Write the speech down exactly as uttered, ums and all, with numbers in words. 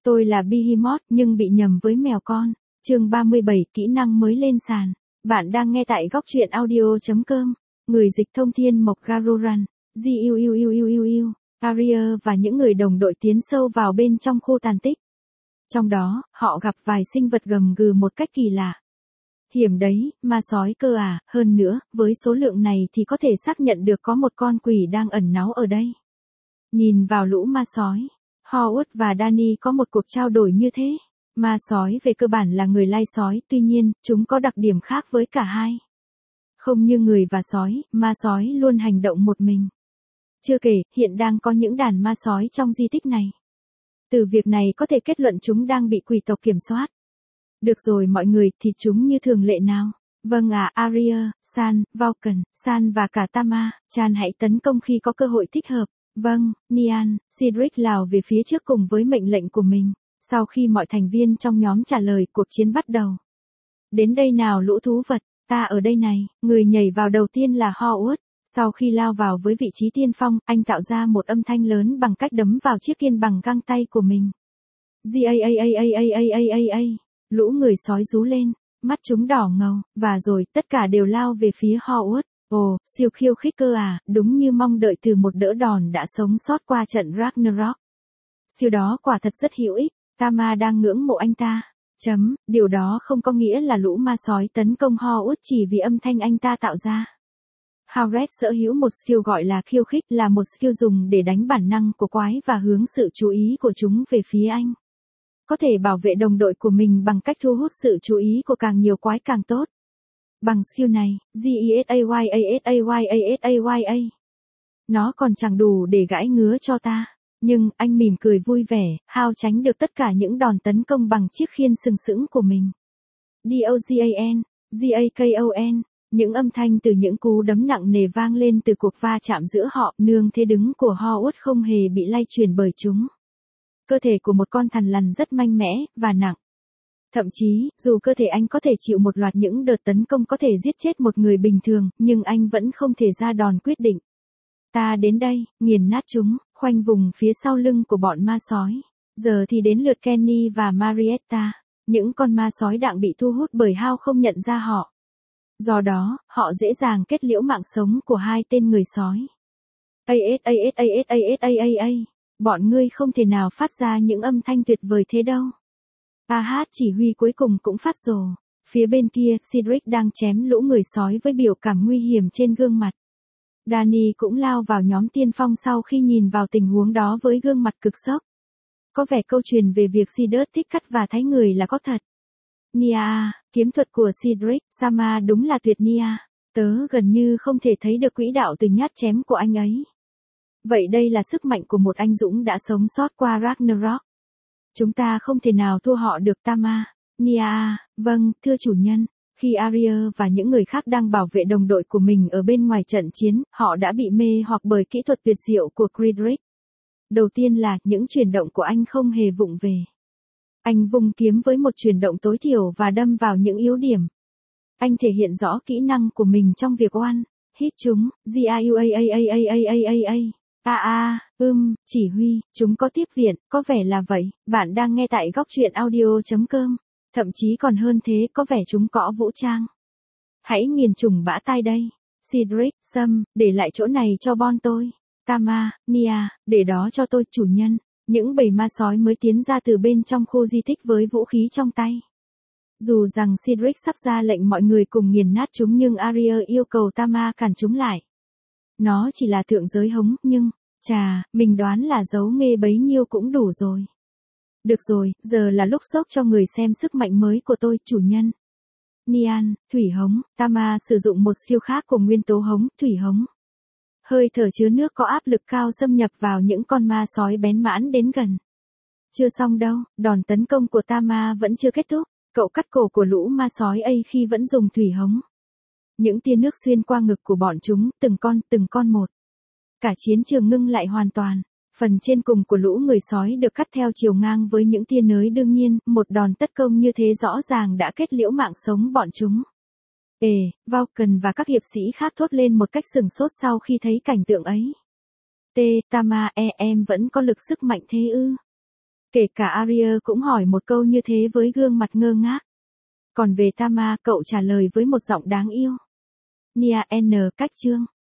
Tôi là Behemoth nhưng bị nhầm với mèo con. Chương ba mươi bảy, kỹ năng mới lên sàn. Bạn đang nghe tại góc truyện audio chấm com. Người dịch thông thiên Mộc Garuran, Jiu Arya và những người đồng đội tiến sâu vào bên trong khu tàn tích. Trong đó, họ gặp vài sinh vật gầm gừ một cách kỳ lạ. Hiểm đấy, ma sói cơ à, hơn nữa, với số lượng này thì có thể xác nhận được có một con quỷ đang ẩn náu ở đây. Nhìn vào lũ ma sói, Howard và Danny có một cuộc trao đổi như thế. Ma sói về cơ bản là người lai sói, tuy nhiên, chúng có đặc điểm khác với cả hai. Không như người và sói, ma sói luôn hành động một mình. Chưa kể, hiện đang có những đàn ma sói trong di tích này. Từ việc này có thể kết luận chúng đang bị quỷ tộc kiểm soát. Được rồi mọi người, thì chúng như thường lệ nào. Vâng à, Arya, San, Vulcan, San và cả Tama, Chan hãy tấn công khi có cơ hội thích hợp. Vâng, Nian, Cedric lao về phía trước cùng với mệnh lệnh của mình. Sau khi mọi thành viên trong nhóm trả lời, cuộc chiến bắt đầu. Đến đây nào lũ thú vật, ta ở đây này. Người nhảy vào đầu tiên là Howard. Sau khi lao vào với vị trí tiên phong, anh tạo ra một âm thanh lớn bằng cách đấm vào chiếc kiên bằng găng tay của mình. G-A-A-A-A-A-A-A-A-A. Lũ người sói rú lên, mắt chúng đỏ ngầu, và rồi tất cả đều lao về phía Howard. Ồ, siêu khiêu khích cơ à, đúng như mong đợi từ một đỡ đòn đã sống sót qua trận Ragnarok. Siêu đó quả thật rất hữu ích, Tama đang ngưỡng mộ anh ta. Chấm, điều đó không có nghĩa là lũ ma sói tấn công Howard chỉ vì âm thanh anh ta tạo ra. Howard sở hữu một skill gọi là khiêu khích, là một skill dùng để đánh bản năng của quái và hướng sự chú ý của chúng về phía anh. Có thể bảo vệ đồng đội của mình bằng cách thu hút sự chú ý của càng nhiều quái càng tốt. Bằng skill này, G-E-S-A-Y-A-S-A-Y-A-S-A-Y-A. Nó còn chẳng đủ để gãi ngứa cho ta. Nhưng, anh mỉm cười vui vẻ, Hao tránh được tất cả những đòn tấn công bằng chiếc khiên sừng sững của mình. D-O-G-A-N, G-A-K-O-N. Những âm thanh từ những cú đấm nặng nề vang lên từ cuộc va chạm giữa họ, nương thế đứng của Howard không hề bị lay chuyển bởi chúng. Cơ thể của một con thằn lằn rất mạnh mẽ, và nặng. Thậm chí, dù cơ thể anh có thể chịu một loạt những đợt tấn công có thể giết chết một người bình thường, nhưng anh vẫn không thể ra đòn quyết định. Ta đến đây, nghiền nát chúng, khoanh vùng phía sau lưng của bọn ma sói. Giờ thì đến lượt Kenny và Marietta. Những con ma sói đang bị thu hút bởi Hao không nhận ra họ. Do đó, họ dễ dàng kết liễu mạng sống của hai tên người sói. a ét a ét a ét a ét a ét a. Bọn ngươi không thể nào phát ra những âm thanh tuyệt vời thế đâu. a hát chỉ huy cuối cùng cũng phát rồ. Phía bên kia, Cedric đang chém lũ người sói với biểu cảm nguy hiểm trên gương mặt. Danny cũng lao vào nhóm tiên phong sau khi nhìn vào tình huống đó với gương mặt cực sốc. Có vẻ câu chuyện về việc Cedric thích cắt và thái người là có thật. Nia, kiếm thuật của Cedric, Sama đúng là tuyệt Nia. Tớ gần như không thể thấy được quỹ đạo từ nhát chém của anh ấy. Vậy đây là sức mạnh của một anh dũng đã sống sót qua Ragnarok. Chúng ta không thể nào thua họ được Tama. Nia, vâng, thưa chủ nhân. Khi Arya và những người khác đang bảo vệ đồng đội của mình ở bên ngoài trận chiến, họ đã bị mê hoặc bởi kỹ thuật tuyệt diệu của Cedric. Đầu tiên là, những chuyển động của anh không hề vụng về. Anh vung kiếm với một chuyển động tối thiểu và đâm vào những yếu điểm. Anh thể hiện rõ kỹ năng của mình trong việc oan, hit chúng, G-A-U-A-A-A-A-A-A-A. A a, ưm, chỉ huy, chúng có tiếp viện, có vẻ là vậy, bạn đang nghe tại góc truyện audio chấm com. Thậm chí còn hơn thế, có vẻ chúng có vũ trang. Hãy nghiền trùng bã tai đây. Cedric, Sâm, để lại chỗ này cho Bon tôi. Tama, Nia, để đó cho tôi, chủ nhân. Những bầy ma sói mới tiến ra từ bên trong khu di tích với vũ khí trong tay. Dù rằng Cedric sắp ra lệnh mọi người cùng nghiền nát chúng nhưng Arya yêu cầu Tama cản chúng lại. Nó chỉ là thượng giới hống, nhưng, chà, mình đoán là giấu nghê bấy nhiêu cũng đủ rồi. Được rồi, giờ là lúc sốc cho người xem sức mạnh mới của tôi, chủ nhân. Nian, thủy hống, Tama sử dụng một skill khác của nguyên tố hống, thủy hống. Hơi thở chứa nước có áp lực cao xâm nhập vào những con ma sói bén mãn đến gần. Chưa xong đâu, đòn tấn công của Tama vẫn chưa kết thúc, cậu cắt cổ của lũ ma sói ấy khi vẫn dùng thủy hống. Những tia nước xuyên qua ngực của bọn chúng, từng con, từng con một. Cả chiến trường ngưng lại hoàn toàn. Phần trên cùng của lũ người sói được cắt theo chiều ngang với những tia nới đương nhiên, một đòn tất công như thế rõ ràng đã kết liễu mạng sống bọn chúng. Ê, Vulcan và các hiệp sĩ khác thốt lên một cách sừng sốt sau khi thấy cảnh tượng ấy. T, Tama, e, em vẫn có lực sức mạnh thế ư? Kể cả Arya cũng hỏi một câu như thế với gương mặt ngơ ngác. Còn về Tama, cậu trả lời với một giọng đáng yêu. Nia N. Cách chương